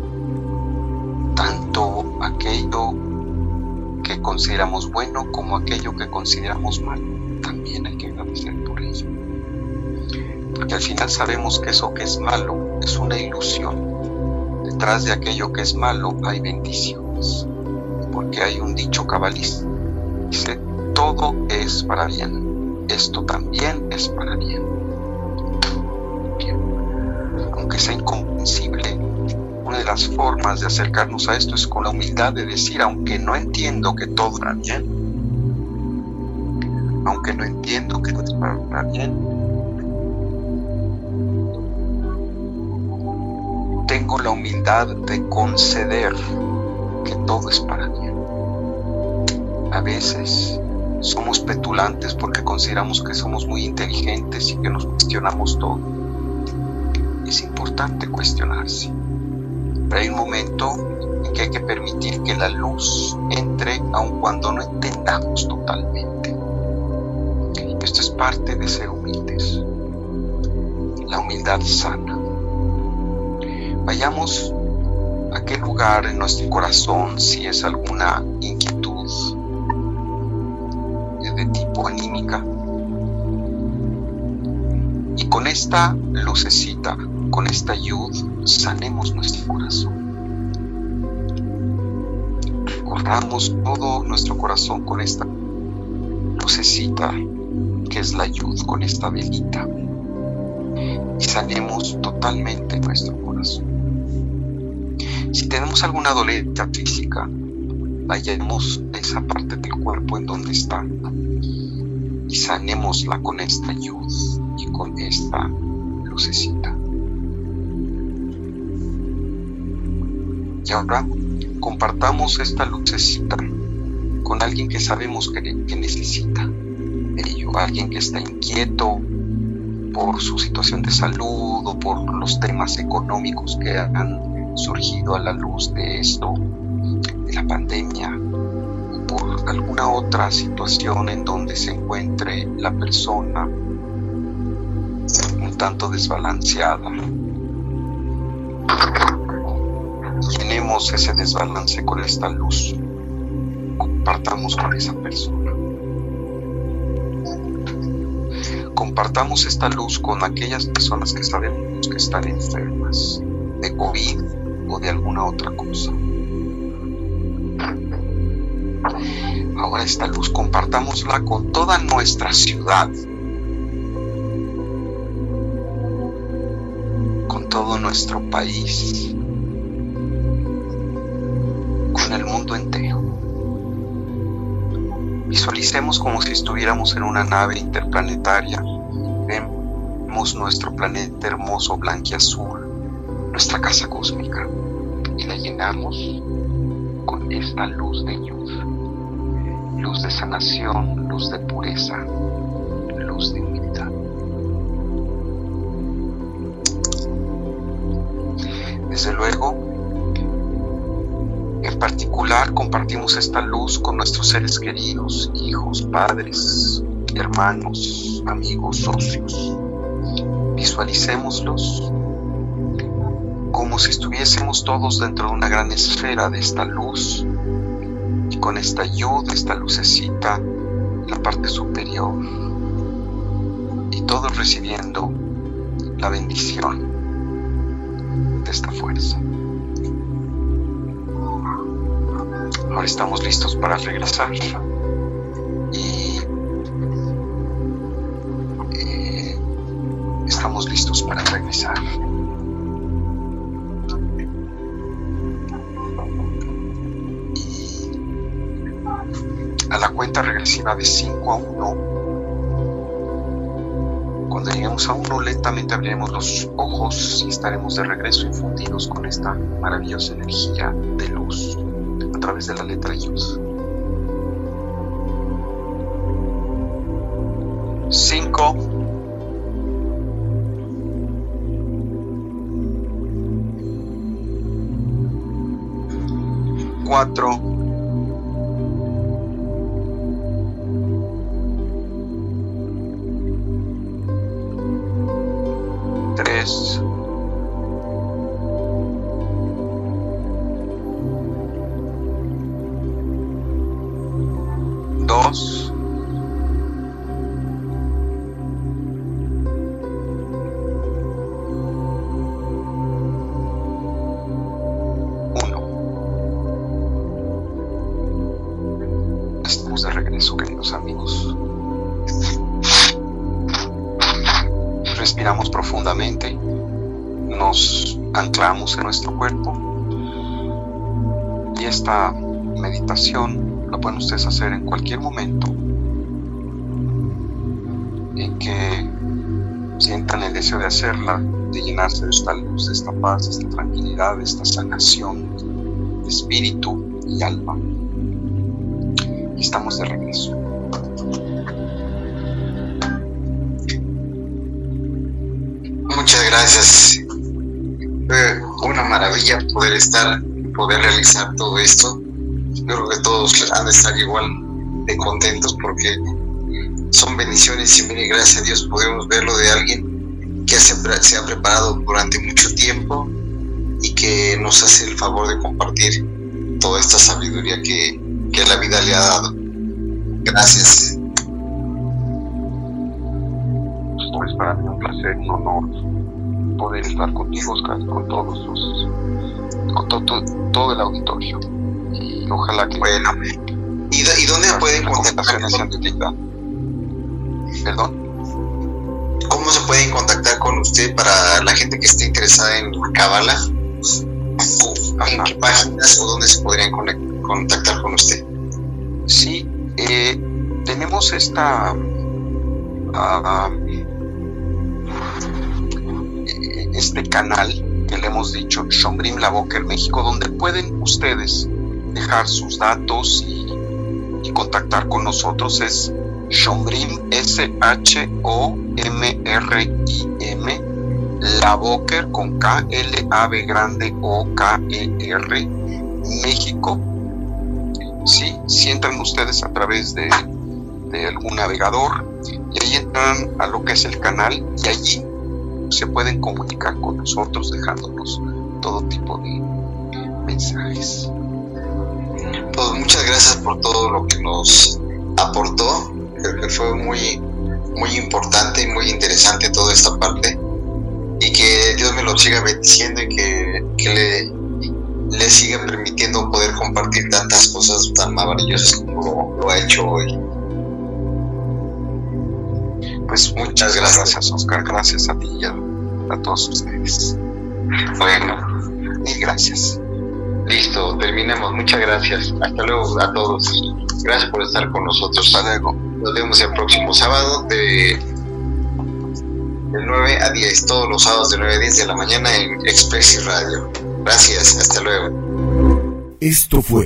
tanto aquello que consideramos bueno como aquello que consideramos malo. También hay que agradecer por ello, porque al final sabemos que eso que es malo es una ilusión. Detrás de aquello que es malo hay bendiciones, porque hay un dicho cabalista, dice: todo es para bien, esto también es para bien. Bien, aunque sea incomprensible, una de las formas de acercarnos a esto es con la humildad de decir: aunque no entiendo que todo está bien, aunque no entiendo que todo está bien, tengo la humildad de conceder que todo es para bien. A veces somos petulantes porque consideramos que somos muy inteligentes y que nos cuestionamos todo. es importante cuestionarse. Pero hay un momento en que hay que permitir que la luz entre, aun cuando no entendamos totalmente. Esto es parte de ser humildes. La humildad sana. Vayamos a aquel lugar en nuestro corazón, si es alguna inquietud de tipo anímica, y con esta lucecita, con esta yud, sanemos nuestro corazón. Recorramos todo nuestro corazón con esta lucecita que es la yud, con esta velita, y sanemos totalmente nuestro corazón. Si tenemos alguna dolencia física, vayamos a esa parte del cuerpo en donde está y sanémosla con esta yud y con esta lucecita. Y ahora compartamos esta lucecita con alguien que sabemos que necesita ello, alguien que está inquieto por su situación de salud o por los temas económicos que han surgido a la luz de esto, de la pandemia, o por alguna otra situación en donde se encuentre la persona un tanto desbalanceada. Llenemos ese desbalance con esta luz, compartamos con esa persona. Compartamos esta luz con aquellas personas que sabemos que están enfermas de COVID o de alguna otra cosa. Ahora esta luz compartámosla con toda nuestra ciudad, con todo nuestro país, con el mundo entero. Visualicemos como si estuviéramos en una nave interplanetaria. Vemos nuestro planeta hermoso, blanquiazul, nuestra casa cósmica, y la llenamos con esta luz de luz, luz de sanación, luz de pureza, luz de humildad. Desde luego, en particular compartimos esta luz con nuestros seres queridos, hijos, padres, hermanos, amigos, socios. Visualicémoslos como si estuviésemos todos dentro de una gran esfera de esta luz, y con esta yud, esta lucecita en la parte superior, y todos recibiendo la bendición de esta fuerza. Ahora estamos listos para regresar y estamos listos para regresar. Y a la cuenta regresiva de 5 a 1, cuando lleguemos a 1, lentamente abriremos los ojos y estaremos de regreso infundidos con esta maravillosa energía de luz a través de la letra Yud. 5, 4, 3, 2, 1. Estamos de regreso, queridos amigos. Respiramos profundamente, nos anclamos en nuestro cuerpo, y esta meditación la pueden ustedes hacer en cualquier momento en que sientan el deseo de hacerla, de llenarse de esta luz, de esta paz, de esta tranquilidad, de esta sanación de espíritu y alma. Y estamos de regreso. Muchas gracias. una maravilla poder realizar todo esto. Yo creo que todos han de estar igual de contentos porque son bendiciones y mire, gracias a Dios podemos verlo de alguien que se ha preparado durante mucho tiempo y que nos hace el favor de compartir toda esta sabiduría que la vida le ha dado. Gracias. Pues para mí un placer, un honor poder estar contigo, Oscar, con todo el auditorio. Y ojalá que... Bueno, ¿y dónde pueden contactar? ¿Perdón? ¿Cómo se pueden contactar con usted para la gente que esté interesada en Kabbalah? ¿En qué páginas o dónde se podrían contactar con usted? Sí, tenemos este canal que le hemos dicho, Shomrim Lavoker México, donde pueden ustedes dejar sus datos y contactar con nosotros. Es Shomrim, SHOMRIM, Lavoker con K, L-A-V grande O-K-E-R, México. Sí, si entran ustedes a través de algún navegador y ahí entran a lo que es el canal y allí se pueden comunicar con nosotros dejándonos todo tipo de mensajes. Pues muchas gracias por todo lo que nos aportó. Creo que fue muy, muy importante y muy interesante toda esta parte, y que Dios me lo siga bendiciendo y que le siga permitiendo poder compartir tantas cosas tan maravillosas como lo ha hecho hoy. Pues muchas gracias, Oscar. Gracias a ti y a todos ustedes. Bueno, mil gracias. Listo, terminemos. Muchas gracias. Hasta luego a todos. Gracias por estar con nosotros. Hasta luego. Nos vemos el próximo sábado de 9 a 10. Todos los sábados de 9 a 10 de la mañana en Express Radio. Gracias. Hasta luego. Esto fue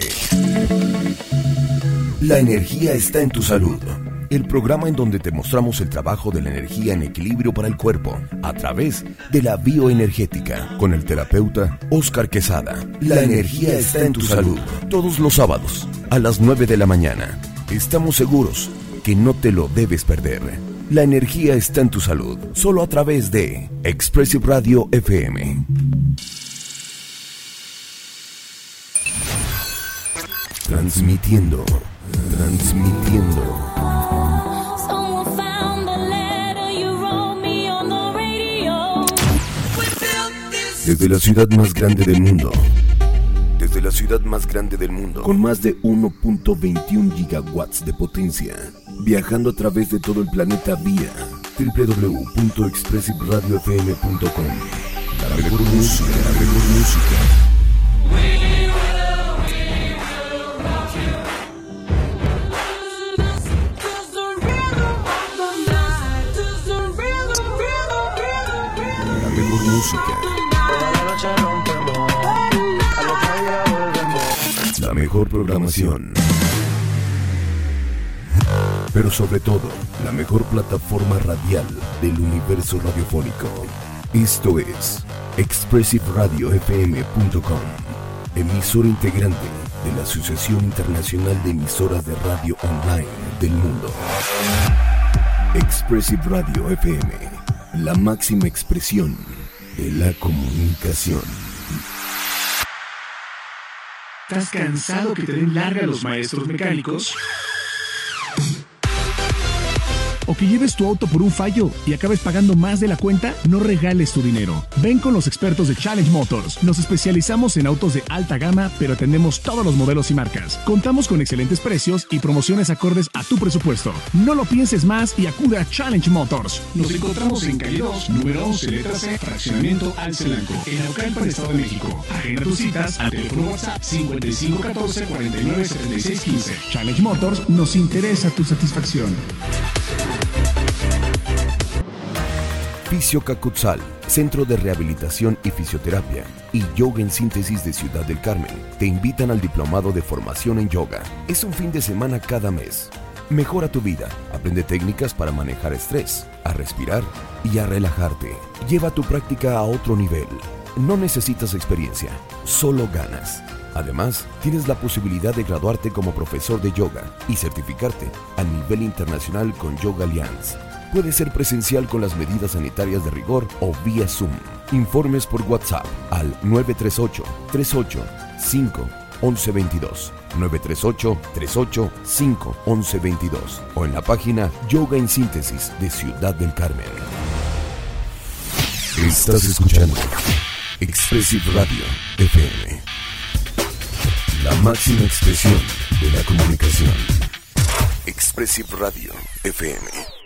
La energía está en tu salud. El programa en donde te mostramos el trabajo de la energía en equilibrio para el cuerpo a través de la bioenergética con el terapeuta Oscar Quesada. La energía está en tu salud. Todos los sábados a las 9 de la mañana. Estamos seguros que no te lo debes perder. La energía está en tu salud. Solo a través de Expressive Radio FM. Transmitiendo. Desde la ciudad más grande del mundo, con más de 1.21 gigawatts de potencia, viajando a través de todo el planeta vía www.expressiveradiofm.com. La mejor música. La mejor programación, pero sobre todo, la mejor plataforma radial del universo radiofónico. Esto es ExpressiveRadioFM.com, emisora integrante de la Asociación Internacional de Emisoras de Radio Online del Mundo. Expressive Radio FM, la máxima expresión de la comunicación. ¿Estás cansado que te den larga los maestros mecánicos? ¿O que lleves tu auto por un fallo y acabes pagando más de la cuenta? No regales tu dinero. Ven con los expertos de Challenge Motors. Nos especializamos en autos de alta gama, pero atendemos todos los modelos y marcas. Contamos con excelentes precios y promociones acordes a tu presupuesto. No lo pienses más y acude a Challenge Motors. Nos encontramos en calle 2, número 11, letra C, fraccionamiento Alcelanco, en Naucalpan, Estado de México. Agenda tus citas al teléfono WhatsApp 5514 49 76 15. Challenge Motors, nos interesa tu satisfacción. Fisio Cacutzal, Centro de Rehabilitación y Fisioterapia, y Yoga en Síntesis de Ciudad del Carmen, te invitan al Diplomado de Formación en Yoga. Es un fin de semana cada mes. Mejora tu vida, aprende técnicas para manejar estrés, a respirar y a relajarte. Lleva tu práctica a otro nivel. no necesitas experiencia, solo ganas. Además, tienes la posibilidad de graduarte como profesor de yoga y certificarte a nivel internacional con Yoga Alliance. Puede ser presencial con las medidas sanitarias de rigor o vía Zoom. Informes por WhatsApp al 938-38-5-1122. 938-38-5-1122 o en la página Yoga en Síntesis de Ciudad del Carmen. Estás escuchando Expressive Radio FM, la máxima expresión de la comunicación. Expressive Radio FM.